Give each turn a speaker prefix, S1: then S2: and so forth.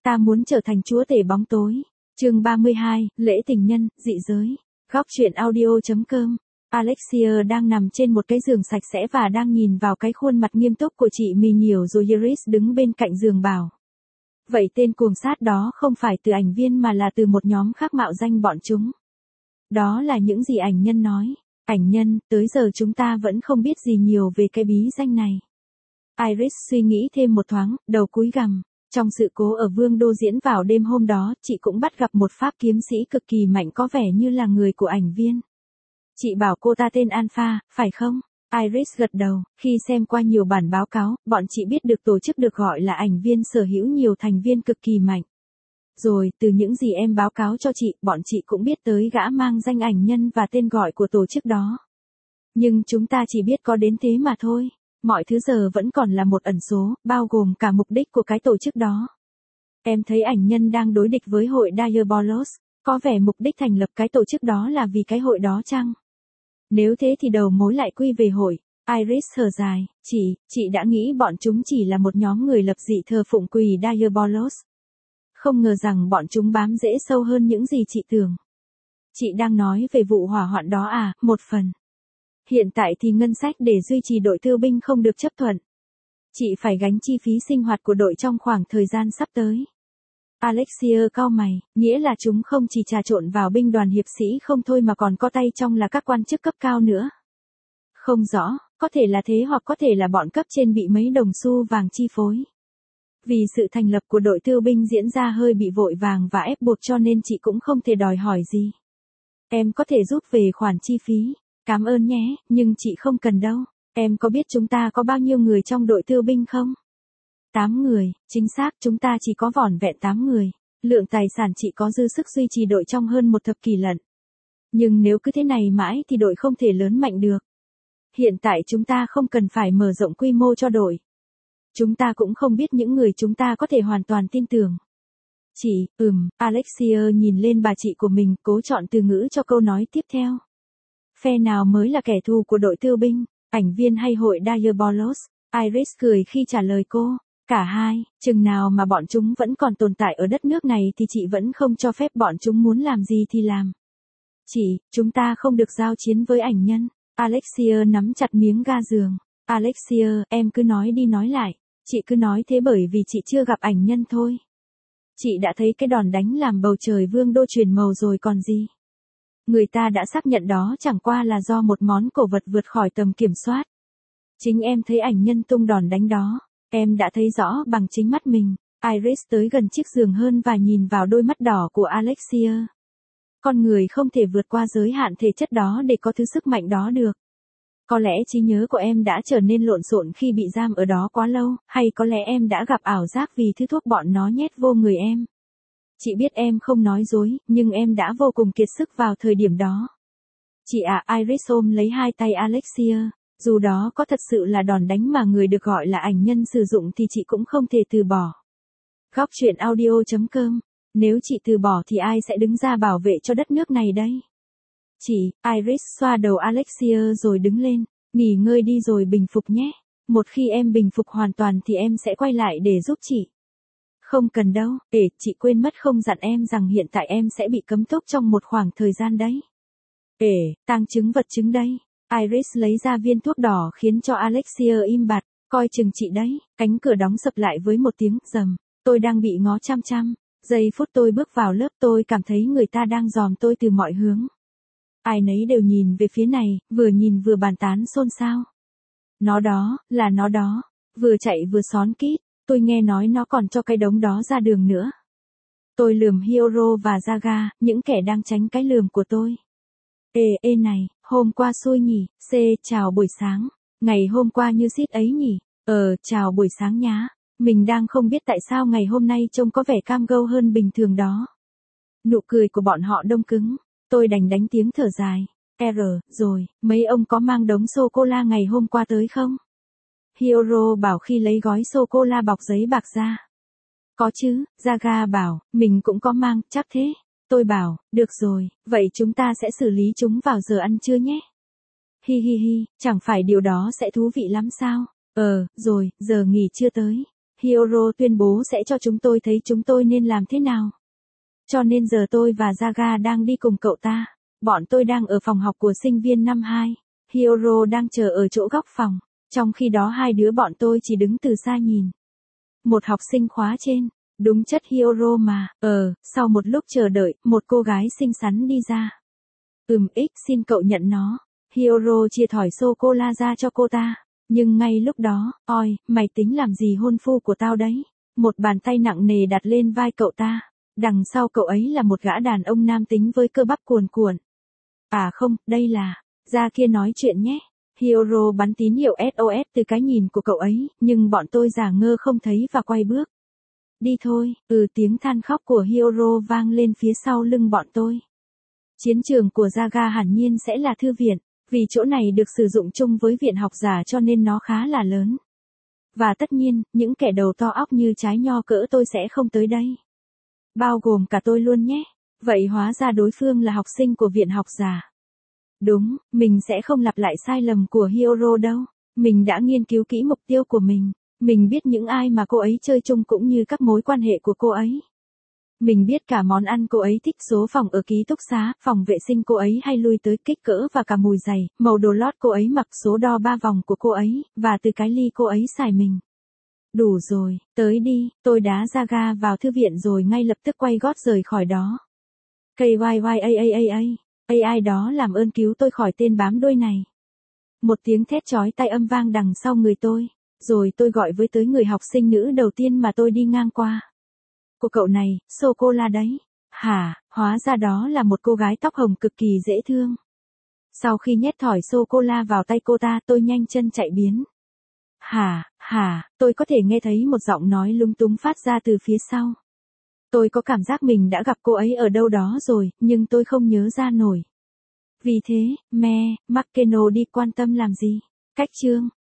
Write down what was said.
S1: Ta muốn trở thành chúa tể bóng tối. Chương 32, lễ tình nhân, dị giới. Góc truyện audio.com. Alexia đang nằm trên một cái giường sạch sẽ và đang nhìn vào cái khuôn mặt nghiêm túc của chị mình nhiều rồi Iris đứng bên cạnh giường bảo. Vậy tên cuồng sát đó không phải từ ảnh viên mà là từ một nhóm khác mạo danh bọn chúng. Đó là những gì ảnh nhân nói. Ảnh nhân, tới giờ chúng ta vẫn không biết gì nhiều về cái bí danh này. Iris suy nghĩ thêm một thoáng, đầu cúi gằm. Trong sự cố ở Vương Đô diễn vào đêm hôm đó, chị cũng bắt gặp một pháp kiếm sĩ cực kỳ mạnh có vẻ như là người của ảnh viên. Chị bảo cô ta tên Alpha, phải không? Iris gật đầu, khi xem qua nhiều bản báo cáo, bọn chị biết được tổ chức được gọi là ảnh viên sở hữu nhiều thành viên cực kỳ mạnh. Rồi, từ những gì em báo cáo cho chị, bọn chị cũng biết tới gã mang danh ảnh nhân và tên gọi của tổ chức đó. Nhưng chúng ta chỉ biết có đến thế mà thôi. Mọi thứ giờ vẫn còn là một ẩn số, bao gồm cả mục đích của cái tổ chức đó. Em thấy ảnh nhân đang đối địch với hội Diabolos, có vẻ mục đích thành lập cái tổ chức đó là vì cái hội đó chăng? Nếu thế thì đầu mối lại quy về hội. Iris thở dài, chị đã nghĩ bọn chúng chỉ là một nhóm người lập dị thờ phụng quỷ Diabolos. Không ngờ rằng bọn chúng bám rễ sâu hơn những gì chị tưởng. Chị đang nói về vụ hỏa hoạn đó à, một phần. Hiện tại thì ngân sách để duy trì đội thương binh không được chấp thuận. Chị phải gánh chi phí sinh hoạt của đội trong khoảng thời gian sắp tới. Alexia cau mày, nghĩa là chúng không chỉ trà trộn vào binh đoàn hiệp sĩ không thôi mà còn có tay trong là các quan chức cấp cao nữa. Không rõ, có thể là thế hoặc có thể là bọn cấp trên bị mấy đồng xu vàng chi phối. Vì sự thành lập của đội tiêu binh diễn ra hơi bị vội vàng và ép buộc cho nên chị cũng không thể đòi hỏi gì. Em có thể giúp về khoản chi phí. Cảm ơn nhé, nhưng chị không cần đâu. Em có biết chúng ta có bao nhiêu người trong đội tiêu binh không? 8 người, chính xác chúng ta chỉ có vỏn vẹn 8 người. Lượng tài sản chị có dư sức duy trì đội trong hơn một thập kỷ lận. Nhưng nếu cứ thế này mãi thì đội không thể lớn mạnh được. Hiện tại chúng ta không cần phải mở rộng quy mô cho đội. Chúng ta cũng không biết những người chúng ta có thể hoàn toàn tin tưởng. Alexia nhìn lên bà chị của mình cố chọn từ ngữ cho câu nói tiếp theo. Phe nào mới là kẻ thù của đội tiêu binh, ảnh viên hay hội Diabolos? Iris cười khi trả lời cô. Cả hai, chừng nào mà bọn chúng vẫn còn tồn tại ở đất nước này thì chị vẫn không cho phép bọn chúng muốn làm gì thì làm. Chúng ta không được giao chiến với ảnh nhân. Alexia nắm chặt miếng ga giường. Alexia, em cứ nói đi nói lại. Chị cứ nói thế bởi vì chị chưa gặp ảnh nhân thôi. Chị đã thấy cái đòn đánh làm bầu trời Vương Đô chuyển màu rồi còn gì. Người ta đã xác nhận đó chẳng qua là do một món cổ vật vượt khỏi tầm kiểm soát. Chính em thấy ảnh nhân tung đòn đánh đó. Em đã thấy rõ bằng chính mắt mình. Iris tới gần chiếc giường hơn và nhìn vào đôi mắt đỏ của Alexia. Con người không thể vượt qua giới hạn thể chất đó để có thứ sức mạnh đó được. Có lẽ trí nhớ của em đã trở nên lộn xộn khi bị giam ở đó quá lâu, hay có lẽ em đã gặp ảo giác vì thứ thuốc bọn nó nhét vô người em. Chị biết em không nói dối, nhưng em đã vô cùng kiệt sức vào thời điểm đó. Chị Iris ôm lấy hai tay Alexia, dù đó có thật sự là đòn đánh mà người được gọi là ảnh nhân sử dụng thì chị cũng không thể từ bỏ. Góc truyện audio.com. Nếu chị từ bỏ thì ai sẽ đứng ra bảo vệ cho đất nước này đây? Iris xoa đầu Alexia rồi đứng lên, nghỉ ngơi đi rồi bình phục nhé. Một khi em bình phục hoàn toàn thì em sẽ quay lại để giúp chị. Không cần đâu, chị quên mất không dặn em rằng hiện tại em sẽ bị cấm túc trong một khoảng thời gian đấy. Tang chứng vật chứng đây. Iris lấy ra viên thuốc đỏ khiến cho Alexia im bặt, coi chừng chị đấy. Cánh cửa đóng sập lại với một tiếng rầm. Tôi đang bị ngó chăm chăm. Giây phút tôi bước vào lớp tôi cảm thấy người ta đang dòm tôi từ mọi hướng. Ai nấy đều nhìn về phía này, vừa nhìn vừa bàn tán xôn xao. Nó đó, là nó đó. Vừa chạy vừa xón kít. Tôi nghe nói nó còn cho cái đống đó ra đường nữa. Tôi lườm Hiro và Zaga, những kẻ đang tránh cái lườm của tôi. Này, hôm qua xui nhỉ, chào buổi sáng. Ngày hôm qua như xít ấy nhỉ, chào buổi sáng nhá. Mình đang không biết tại sao ngày hôm nay trông có vẻ cam go hơn bình thường đó. Nụ cười của bọn họ đông cứng, tôi đành đánh tiếng thở dài. Rồi, mấy ông có mang đống sô-cô-la ngày hôm qua tới không? Hiro bảo khi lấy gói sô-cô-la bọc giấy bạc ra. Có chứ, Zaga bảo, mình cũng có mang, chắc thế. Tôi bảo, được rồi, vậy chúng ta sẽ xử lý chúng vào giờ ăn trưa nhé. Hi, chẳng phải điều đó sẽ thú vị lắm sao? Rồi, giờ nghỉ trưa tới. Hiyoro tuyên bố sẽ cho chúng tôi thấy chúng tôi nên làm thế nào. Cho nên giờ tôi và Jaga đang đi cùng cậu ta. Bọn tôi đang ở phòng học của sinh viên năm 2. Hiyoro đang chờ ở chỗ góc phòng. Trong khi đó hai đứa bọn tôi chỉ đứng từ xa nhìn. Một học sinh khóa trên. Đúng chất Hiyoro mà. Sau một lúc chờ đợi, một cô gái xinh xắn đi ra. Xin cậu nhận nó. Hiyoro chia thỏi sô-cô-la ra cho cô ta. Nhưng ngay lúc đó, oi, mày tính làm gì hôn phu của tao đấy? Một bàn tay nặng nề đặt lên vai cậu ta. Đằng sau cậu ấy là một gã đàn ông nam tính với cơ bắp cuồn cuộn. À không, đây là, ra kia nói chuyện nhé. Hiyoro bắn tín hiệu SOS từ cái nhìn của cậu ấy, nhưng bọn tôi giả ngơ không thấy và quay bước. Đi thôi, tiếng than khóc của Hiyoro vang lên phía sau lưng bọn tôi. Chiến trường của Jaga hẳn nhiên sẽ là thư viện, vì chỗ này được sử dụng chung với viện học giả cho nên nó khá là lớn. Và tất nhiên, những kẻ đầu to óc như trái nho cỡ tôi sẽ không tới đây. Bao gồm cả tôi luôn nhé. Vậy hóa ra đối phương là học sinh của viện học giả. Đúng, mình sẽ không lặp lại sai lầm của Hiyoro đâu. Mình đã nghiên cứu kỹ mục tiêu của mình. Mình biết những ai mà cô ấy chơi chung cũng như các mối quan hệ của cô ấy. Mình biết cả món ăn cô ấy thích, số phòng ở ký túc xá, phòng vệ sinh cô ấy hay lui tới, kích cỡ và cả mùi giày, màu đồ lót cô ấy mặc, số đo 3 vòng của cô ấy, và từ cái ly cô ấy xài mình. Đủ rồi, tới đi, tôi đá Jaga vào thư viện rồi ngay lập tức quay gót rời khỏi đó. AI đó làm ơn cứu tôi khỏi tên bám đuôi này. Một tiếng thét chói tai âm vang đằng sau người tôi, rồi tôi gọi với tới người học sinh nữ đầu tiên mà tôi đi ngang qua. Của cậu này, sô-cô-la đấy. Hả, hóa ra đó là một cô gái tóc hồng cực kỳ dễ thương. Sau khi nhét thỏi sô-cô-la vào tay cô ta, tôi nhanh chân chạy biến. Tôi có thể nghe thấy một giọng nói lung túng phát ra từ phía sau. Tôi có cảm giác mình đã gặp cô ấy ở đâu đó rồi, nhưng tôi không nhớ ra nổi. Vì thế, Makeno đi quan tâm làm gì? Cách chương